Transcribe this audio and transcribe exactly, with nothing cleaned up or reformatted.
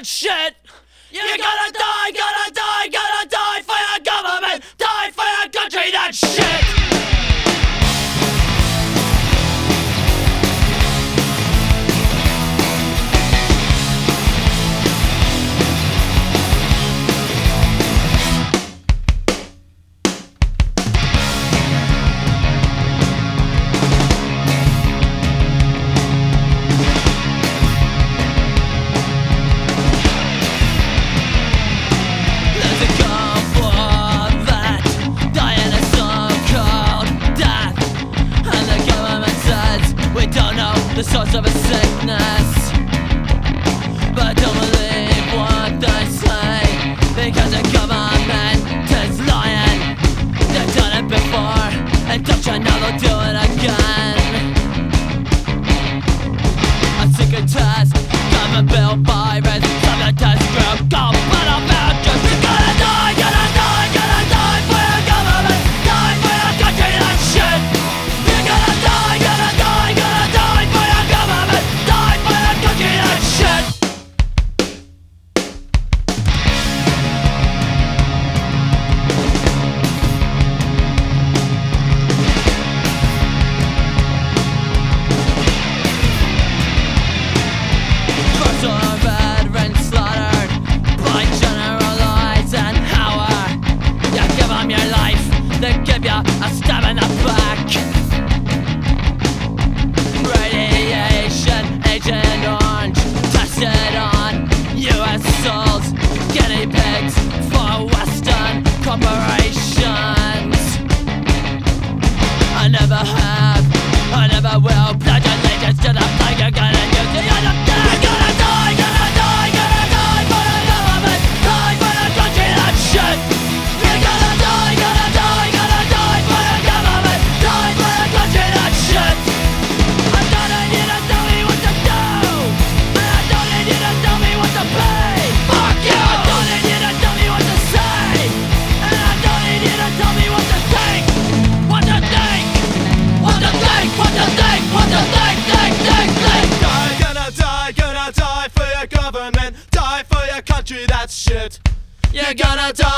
shit. You're gonna die, gonna die, gonna die for your government, die for your country, that shit. The source of a sickness, but don't believe what they say, because the government is lying. They've done it before, and don't you know they'll do it again. A secret test, government bill virus, some test group, go but about you. You're gonna die, gonna die, gonna die for your government, die for your country, that shit. You're gonna die, gonna die, gonna die for your government, die for your country, that shit. First or veterans slaughtered by General Eisenhower. You give them your life, they give you a stab in the back. Radiation Agent Orange tested on U S souls, guinea pigs for Western corporations. I never have, I never will pledge allegiance to the flag you're gonna use. You're gonna die, gonna die, gonna die, gonna die for the government, die for the country, that shit. You're gonna die, gonna die, gonna die for the government, die for the country, that shit. I don't need you to tell me what to do, and I don't need you to tell me what to pay. Fuck you! I don't need you to tell me what to say, and I don't need you to tell me what to think. What to think, what to think, what to think, what to think, think, think, think. Die, gonna die, gonna die for your government, die for your country, that's shit. You're gonna die.